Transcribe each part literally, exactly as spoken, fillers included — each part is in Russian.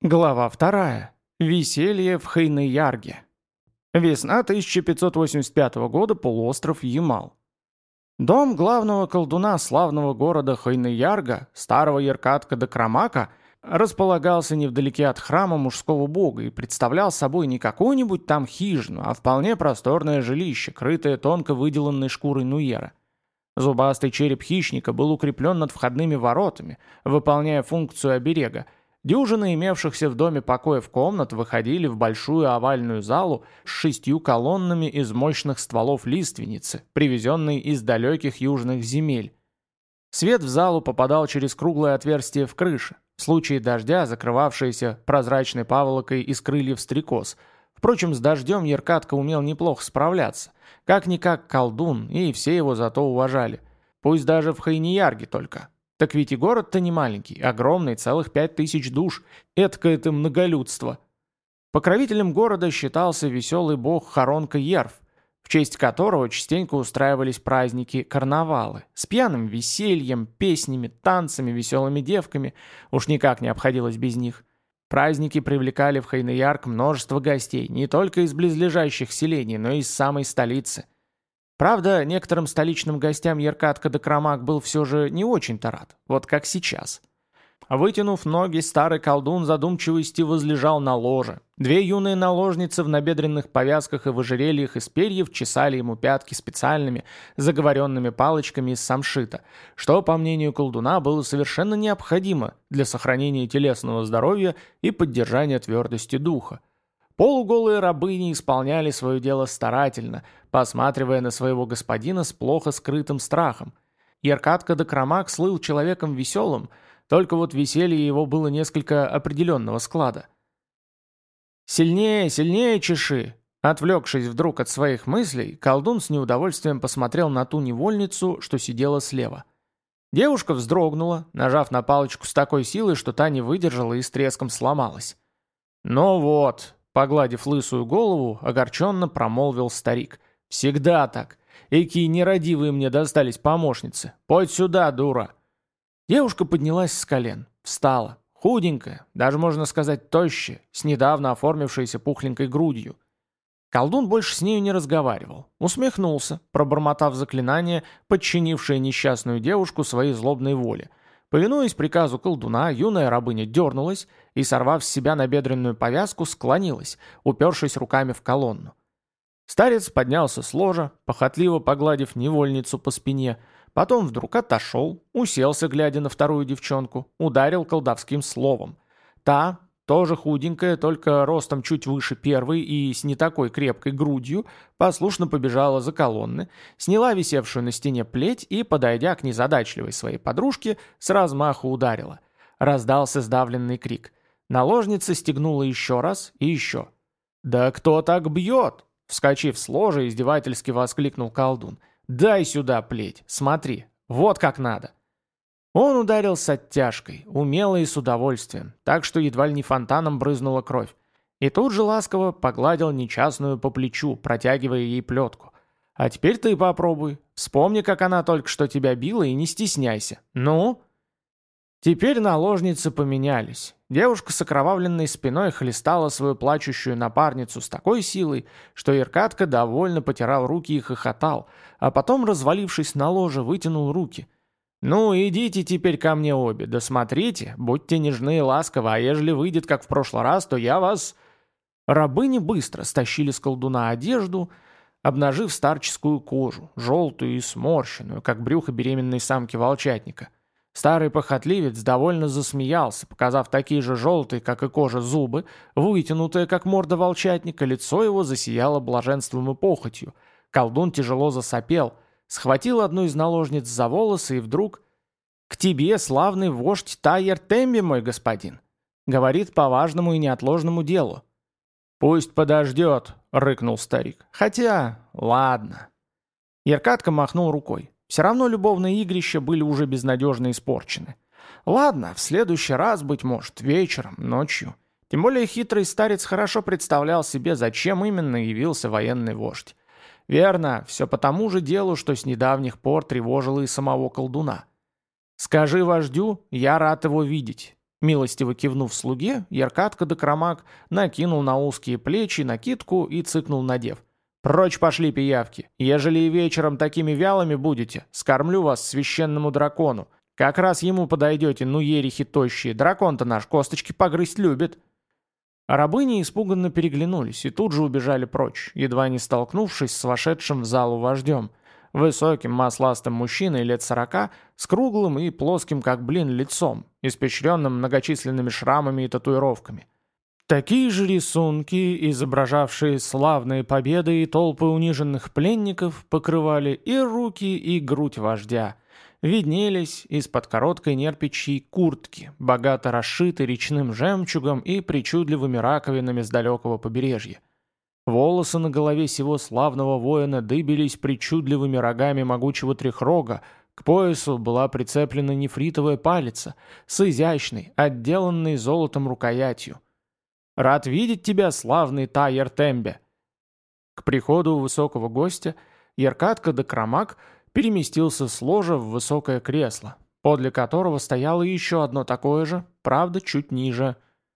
Глава вторая. Веселье в Хайны-Ярге. Весна тысяча пятьсот восемьдесят пятого года, полуостров Ямал. Дом главного колдуна славного города Хайны-Ярга, старого Яркатка до Крамака, располагался невдалеке от храма мужского бога и представлял собой не какую-нибудь там хижину, а вполне просторное жилище, крытое тонко выделанной шкурой нуера. Зубастый череп хищника был укреплен над входными воротами, выполняя функцию оберега. Дюжины имевшихся в доме покоев комнат выходили в большую овальную залу с шестью колоннами из мощных стволов лиственницы, привезенной из далеких южных земель. Свет в залу попадал через круглое отверстие в крыше, в случае дождя, закрывавшееся прозрачной паволокой из крыльев стрекоз. Впрочем, с дождем Яркатка умел неплохо справляться. Как-никак колдун, и все его зато уважали. Пусть даже в Хайни-Ярге только. Так ведь и город-то не маленький, огромный, целых пять тысяч душ. Эдкое-то многолюдство. Покровителем города считался веселый бог Харонка Ерв, в честь которого частенько устраивались праздники, карнавалы, с пьяным весельем, песнями, танцами, веселыми девками. Уж никак не обходилось без них. Праздники привлекали в Хайны-Ярг множество гостей, не только из близлежащих селений, но и из самой столицы. Правда, некоторым столичным гостям Яркатка да Крамак был все же не очень-то рад, вот как сейчас. Вытянув ноги, старый колдун задумчивости возлежал на ложе. Две юные наложницы в набедренных повязках и в ожерельях из перьев чесали ему пятки специальными, заговоренными палочками из самшита, что, по мнению колдуна, было совершенно необходимо для сохранения телесного здоровья и поддержания твердости духа. Полуголые рабыни исполняли свое дело старательно, посматривая на своего господина с плохо скрытым страхом. Яркатка да Крамак слыл человеком веселым, только вот веселье его было несколько определенного склада. «Сильнее, сильнее чеши!» Отвлекшись вдруг от своих мыслей, колдун с неудовольствием посмотрел на ту невольницу, что сидела слева. Девушка вздрогнула, нажав на палочку с такой силой, что та не выдержала и с треском сломалась. «Ну вот», — погладив лысую голову, огорченно промолвил старик. «Всегда так. Эки нерадивые мне достались помощницы. Подь сюда, дура!» Девушка поднялась с колен, встала, худенькая, даже можно сказать тощая, с недавно оформившейся пухленькой грудью. Колдун больше с нею не разговаривал, усмехнулся, пробормотав заклинание, подчинившее несчастную девушку своей злобной воле. Повинуясь приказу колдуна, юная рабыня дернулась и, сорвав с себя набедренную повязку, склонилась, упершись руками в колонну. Старец поднялся с ложа, похотливо погладив невольницу по спине, потом вдруг отошел, уселся, глядя на вторую девчонку, ударил колдовским словом. Та, тоже худенькая, только ростом чуть выше первой и с не такой крепкой грудью, послушно побежала за колонны, сняла висевшую на стене плеть и, подойдя к незадачливой своей подружке, с размаху ударила. Раздался сдавленный крик. Наложница стегнула еще раз и еще. «Да кто так бьет?» Вскочив с ложа, издевательски воскликнул колдун. «Дай сюда плеть, смотри, вот как надо». Он ударил с оттяжкой, умело и с удовольствием, так что едва ли не фонтаном брызнула кровь. И тут же ласково погладил несчастную по плечу, протягивая ей плетку. «А теперь ты попробуй. Вспомни, как она только что тебя била, и не стесняйся. Ну?» Теперь наложницы поменялись. Девушка с окровавленной спиной хлестала свою плачущую напарницу с такой силой, что Яркатка довольно потирал руки и хохотал, а потом, развалившись на ложе, вытянул руки. «Ну, идите теперь ко мне обе, да смотрите, будьте нежны и ласковы, а ежели выйдет, как в прошлый раз, то я вас...» Рабыни быстро стащили с колдуна одежду, обнажив старческую кожу, желтую и сморщенную, как брюхо беременной самки волчатника. Старый похотливец довольно засмеялся, показав такие же желтые, как и кожа, зубы, вытянутое, как морда волчатника, лицо его засияло блаженством и похотью. Колдун тяжело засопел, схватил одну из наложниц за волосы и вдруг... «К тебе, славный вождь Тайер Темби, мой господин!» Говорит по важному и неотложному делу. «Пусть подождет», — рыкнул старик. «Хотя, ладно». Яркатка махнул рукой. Все равно любовные игрища были уже безнадежно испорчены. Ладно, в следующий раз, быть может, вечером, ночью. Тем более хитрый старец хорошо представлял себе, зачем именно явился военный вождь. Верно, все по тому же делу, что с недавних пор тревожило и самого колдуна. «Скажи вождю, я рад его видеть. Милостиво кивнув слуге, Яркатка да Кромак накинул на узкие плечи накидку и цыкнул на дев. «Прочь пошли, пиявки! Ежели и вечером такими вялыми будете, скормлю вас священному дракону. Как раз ему подойдете, ну ерехи тощие, дракон-то наш косточки погрызть любит». А рабыни испуганно переглянулись и тут же убежали прочь, едва не столкнувшись с вошедшим в залу вождем, высоким масластым мужчиной лет сорока, с круглым и плоским как блин лицом, испещренным многочисленными шрамами и татуировками. Такие же рисунки, изображавшие славные победы и толпы униженных пленников, покрывали и руки, и грудь вождя. Виднелись из-под короткой нерпичьей куртки, богато расшитой речным жемчугом и причудливыми раковинами с далекого побережья. Волосы на голове сего славного воина дыбились причудливыми рогами могучего трехрога, к поясу была прицеплена нефритовая палица с изящной, отделанной золотом рукоятью. «Рад видеть тебя, славный Тайер Тембе!» К приходу высокого гостя Яркатка да Кромак переместился с ложа в высокое кресло, подле которого стояло еще одно такое же, правда, чуть ниже.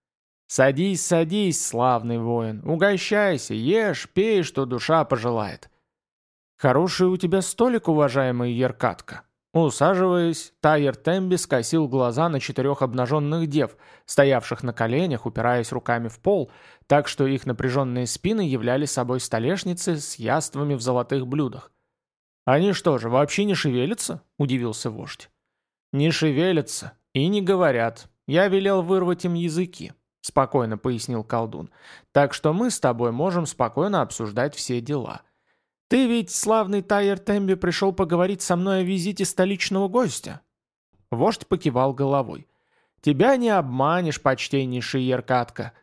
«Садись, садись, славный воин, угощайся, ешь, пей, что душа пожелает». «Хороший у тебя столик, уважаемый Яркатка». Усаживаясь, Тайер Темби скосил глаза на четырех обнаженных дев, стоявших на коленях, упираясь руками в пол, так что их напряженные спины являли собой столешницы с яствами в золотых блюдах. «Они что же, вообще не шевелятся?» – удивился вождь. «Не шевелятся и не говорят. Я велел вырвать им языки», – спокойно пояснил колдун. «Так что мы с тобой можем спокойно обсуждать все дела. Ты ведь, славный Тайер Темби, пришел поговорить со мной о визите столичного гостя?» Вождь покивал головой. «Тебя не обманешь, почтеннейший Яркатка.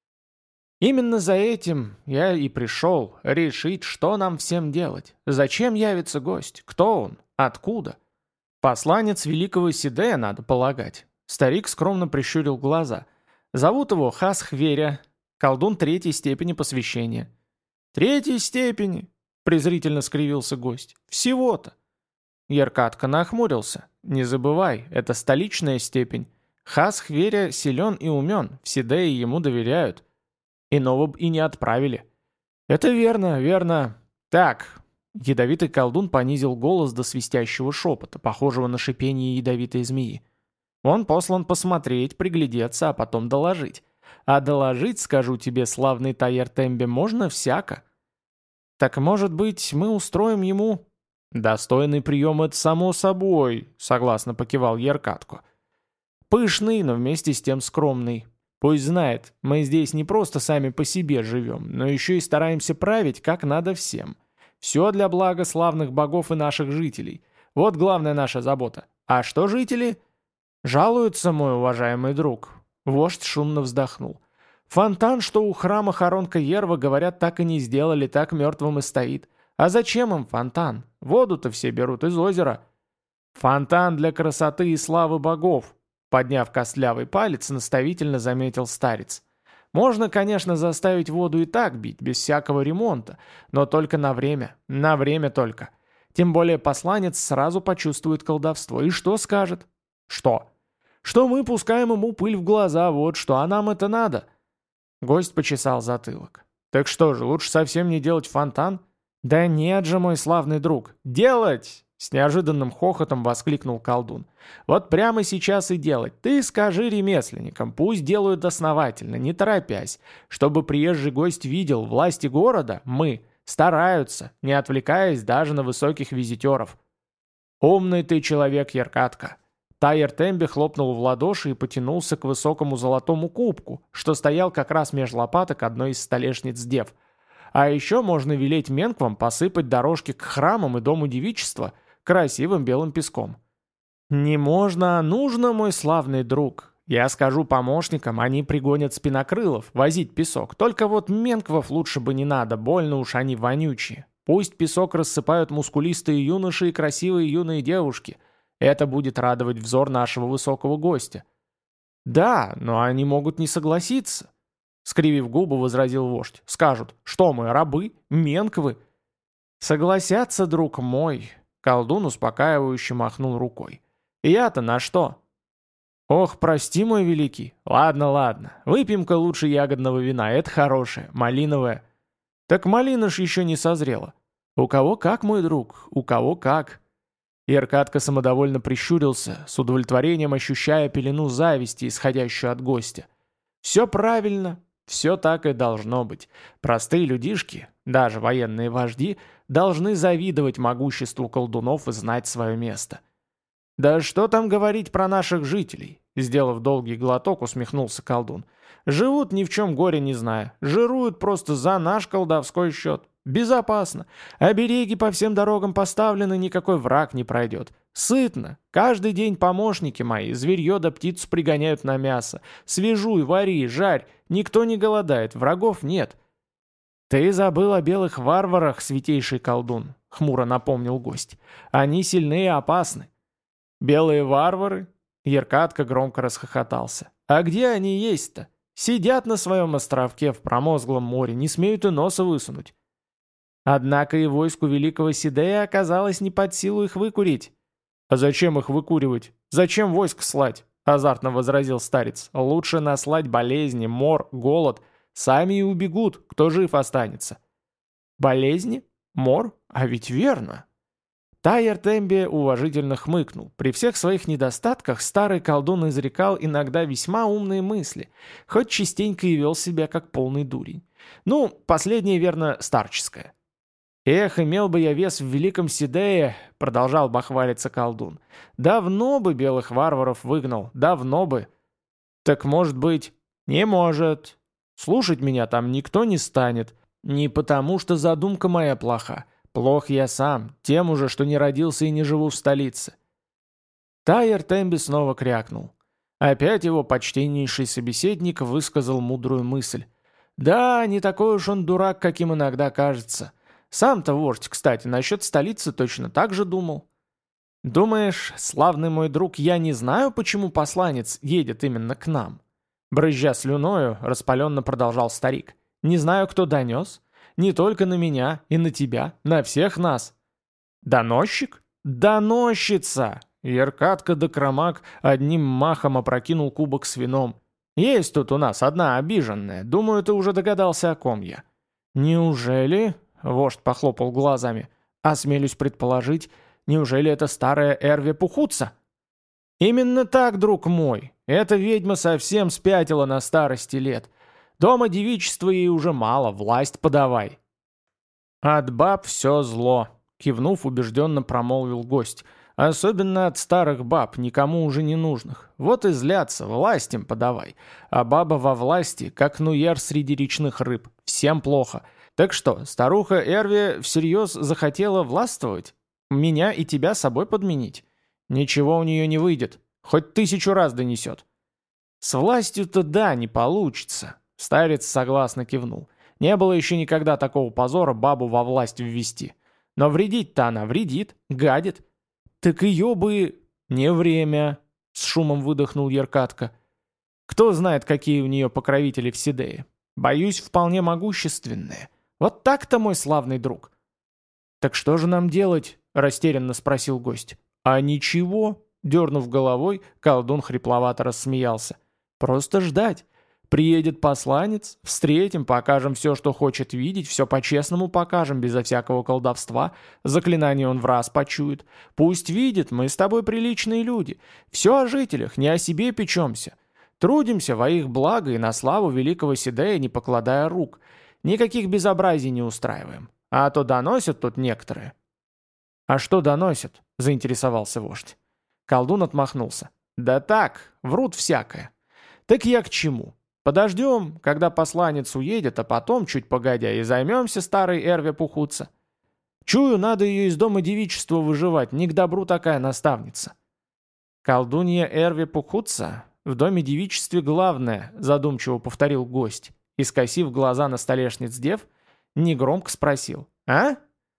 Именно за этим я и пришел решить, что нам всем делать. Зачем явится гость? Кто он? Откуда? Посланец великого Сидея, надо полагать». Старик скромно прищурил глаза. «Зовут его Хасхверя, колдун третьей степени посвящения». «Третьей степени?» — презрительно скривился гость. «Всего-то». Яркатка нахмурился. «Не забывай, это столичная степень. Хасхверя силен и умен, в Сидее ему доверяют. Иного б и не отправили». «Это верно, верно. Так». Ядовитый колдун понизил голос до свистящего шепота, похожего на шипение ядовитой змеи. «Он послан посмотреть, приглядеться, а потом доложить. А доложить, скажу тебе, славный Тайер Тембе, можно всяко. Так, может быть, мы устроим ему...» «Достойный прием — это само собой», — согласно покивал Яркатку. «Пышный, но вместе с тем скромный. Пусть знает, мы здесь не просто сами по себе живем, но еще и стараемся править, как надо всем. Все для блага славных богов и наших жителей. Вот главная наша забота. А что жители?» «Жалуются, мой уважаемый друг». Вождь шумно вздохнул. «Фонтан, что у храма Харонка Ерва, говорят, так и не сделали, так мертвым и стоит. А зачем им фонтан? Воду-то все берут из озера». «Фонтан для красоты и славы богов», подняв костлявый палец, наставительно заметил старец. «Можно, конечно, заставить воду и так бить, без всякого ремонта, но только на время, на время только. Тем более посланец сразу почувствует колдовство. И что скажет?» «Что?» «Что мы пускаем ему пыль в глаза, вот что, а нам это надо». Гость почесал затылок. «Так что же, лучше совсем не делать фонтан?» «Да нет же, мой славный друг, делать!» С неожиданным хохотом воскликнул колдун. «Вот прямо сейчас и делать. Ты скажи ремесленникам, пусть делают основательно, не торопясь, чтобы приезжий гость видел, власти города, мы, стараются, не отвлекаясь даже на высоких визитеров». «Умный ты человек, Яркатка». Тайер Темби хлопнул в ладоши и потянулся к высокому золотому кубку, что стоял как раз меж лопаток одной из столешниц дев. «А еще можно велеть менквам посыпать дорожки к храмам и дому девичества красивым белым песком». «Не можно, а нужно, мой славный друг. Я скажу помощникам, они пригонят спинокрылов возить песок. Только вот менквов лучше бы не надо, больно уж они вонючие. Пусть песок рассыпают мускулистые юноши и красивые юные девушки. Это будет радовать взор нашего высокого гостя». «Да, но они могут не согласиться», — скривив губы, возразил вождь. «Скажут, что мы, рабы, менквы?» «Согласятся, друг мой», — колдун успокаивающе махнул рукой. «Я-то на что?» «Ох, прости, мой великий. Ладно, ладно. Выпьем-ка лучше ягодного вина, это хорошее, малиновое». «Так малина ж еще не созрела». «У кого как, мой друг, у кого как». Яркатка самодовольно прищурился, с удовлетворением ощущая пелену зависти, исходящую от гостя. «Все правильно, все так и должно быть. Простые людишки, даже военные вожди, должны завидовать могуществу колдунов и знать свое место». «Да что там говорить про наших жителей?» Сделав долгий глоток, усмехнулся колдун. «Живут ни в чем горе не зная. Жируют просто за наш колдовской счет. Безопасно. Обереги по всем дорогам поставлены, никакой враг не пройдет. Сытно. Каждый день помощники мои зверье да птицу пригоняют на мясо. Свежуй, вари, жарь. Никто не голодает, врагов нет». «Ты забыл о белых варварах, святейший колдун», — хмуро напомнил гость. «Они сильны и опасны». «Белые варвары?» Яркатка громко расхохотался. «А где они есть-то? Сидят на своем островке в промозглом море, не смеют и носа высунуть». Однако и войску великого Сидея оказалось не под силу их выкурить. «А зачем их выкуривать? Зачем войск слать?» — азартно возразил старец. «Лучше наслать болезни, мор, голод. Сами и убегут, кто жив останется». «Болезни? Мор? А ведь верно». Тайер Темби уважительно хмыкнул. При всех своих недостатках старый колдун изрекал иногда весьма умные мысли, хоть частенько и вел себя как полный дурень. Ну, последнее, верно, старческое. «Эх, имел бы я вес в великом Сидее», — продолжал бахвалиться колдун. «Давно бы белых варваров выгнал, давно бы». «Так, может быть...» «Не может. Слушать меня там никто не станет. Не потому, что задумка моя плоха. Плох я сам, тем уже, что не родился и не живу в столице». Тайер Темби снова крякнул. Опять его почтеннейший собеседник высказал мудрую мысль. «Да, не такой уж он дурак, каким иногда кажется. Сам-то вождь, кстати, насчет столицы точно так же думал». «Думаешь, славный мой друг, я не знаю, почему посланец едет именно к нам?» Брызжа слюною, распаленно продолжал старик. «Не знаю, кто донес. Не только на меня и на тебя, на всех нас». «Доносчик? Доносчица!» Яркатка да Кромак одним махом опрокинул кубок с вином. «Есть тут у нас одна обиженная. Думаю, ты уже догадался, о ком я». «Неужели?» — вождь похлопал глазами. «Осмелюсь предположить, неужели это старая Эрве Пухутса?» «Именно так, друг мой. Эта ведьма совсем спятила на старости лет. Дома девичества ей уже мало, власть подавай». «От баб все зло», — кивнув, убежденно промолвил гость. «Особенно от старых баб, никому уже не нужных. Вот и злятся, власть им подавай. А баба во власти, как нуер среди речных рыб. Всем плохо. Так что, старуха Эрви всерьез захотела властвовать? Меня и тебя собой подменить? Ничего у нее не выйдет. Хоть тысячу раз донесет». «С властью-то да, не получится», — старец согласно кивнул. «Не было еще никогда такого позора бабу во власть ввести. Но вредить-то она вредит, гадит». «Так ее бы...» «Не время», — с шумом выдохнул Яркатка. «Кто знает, какие у нее покровители в Сидее. Боюсь, вполне могущественные. Вот так-то, мой славный друг». «Так что же нам делать?» — растерянно спросил гость. «А ничего», — дернув головой, колдун хрипловато рассмеялся. «Просто ждать. Приедет посланец, встретим, покажем все, что хочет видеть, все по-честному покажем, безо всякого колдовства. Заклинание он в раз почует. Пусть видит, мы с тобой приличные люди. Все о жителях, не о себе печемся. Трудимся во их благо и на славу великого Сидея, не покладая рук. Никаких безобразий не устраиваем. А то доносят тут некоторые». «А что доносят?» — заинтересовался вождь. Колдун отмахнулся. «Да так, врут всякое». «Так я к чему? Подождем, когда посланец уедет, а потом, чуть погодя, и займемся старой Эрве Пухутса. Чую, надо ее из дома девичества выживать, не к добру такая наставница». «Колдунья Эрве Пухутса в доме девичестве главное», задумчиво повторил гость, и, скосив глаза на столешниц дев, негромко спросил. «А?»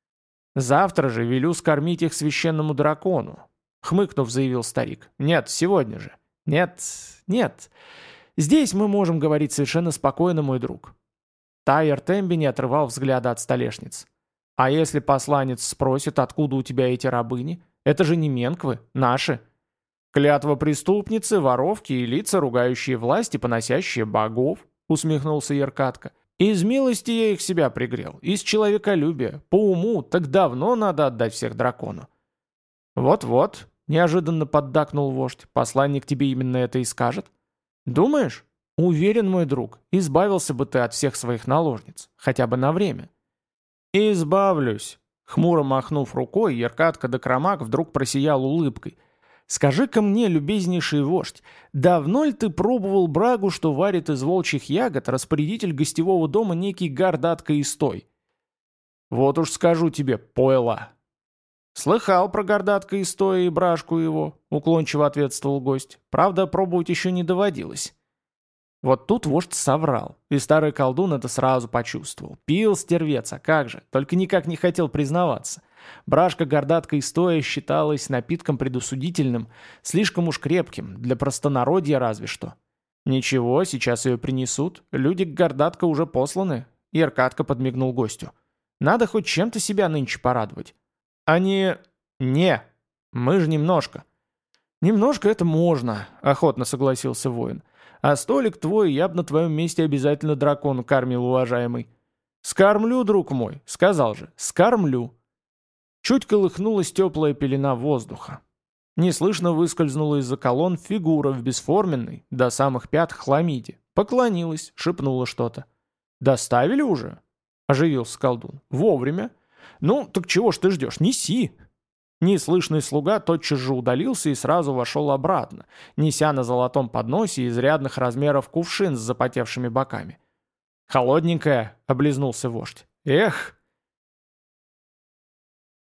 «Завтра же велю скормить их священному дракону», хмыкнув, заявил старик. «Нет, сегодня же». «Нет, нет. Здесь мы можем говорить совершенно спокойно, мой друг». Тайер Темби не отрывал взгляда от столешниц. «А если посланец спросит, откуда у тебя эти рабыни? Это же не менквы, наши». «Клятва преступницы, воровки и лица, ругающие власть и поносящие богов», — усмехнулся Яркатка. «Из милости я их себя пригрел, из человеколюбия, по уму, так давно надо отдать всех дракону». «Вот-вот», — неожиданно поддакнул вождь, — «посланник тебе именно это и скажет». «Думаешь? Уверен, мой друг, избавился бы ты от всех своих наложниц, хотя бы на время». «Избавлюсь», — хмуро махнув рукой, Яркатка да Кромак вдруг просиял улыбкой. «Скажи-ка мне, любезнейший вождь, давно ли ты пробовал брагу, что варит из волчьих ягод распорядитель гостевого дома некий Гордатка Истой?» «Вот уж скажу тебе, пойло». «Слыхал про Гордатка Истоя и брашку его», — уклончиво ответствовал гость. «Правда, пробовать еще не доводилось». Вот тут вождь соврал, и старый колдун это сразу почувствовал. Пил стервец, а как же, только никак не хотел признаваться. Брашка Гордатка Истоя считалась напитком предусудительным, слишком уж крепким, для простонародья разве что. «Ничего, сейчас ее принесут, люди к Гордатка уже посланы», — Яркатка подмигнул гостю. «Надо хоть чем-то себя нынче порадовать». «Они... не, мы же немножко». «Немножко это можно», — охотно согласился воин. «А столик твой я б на твоем месте обязательно дракону кормил, уважаемый». «Скормлю, друг мой», — сказал же, — «скормлю». Чуть колыхнулась теплая пелена воздуха. Неслышно выскользнула из-за колонн фигура в бесформенной, до самых пят хламиде. Поклонилась, шепнула что-то. «Доставили уже?» — оживился колдун. «Вовремя. Ну, так чего ж ты ждешь? Неси!» Неслышный слуга тотчас же удалился и сразу вошел обратно, неся на золотом подносе изрядных размеров кувшин с запотевшими боками. «Холодненькая», — облизнулся вождь. «Эх!»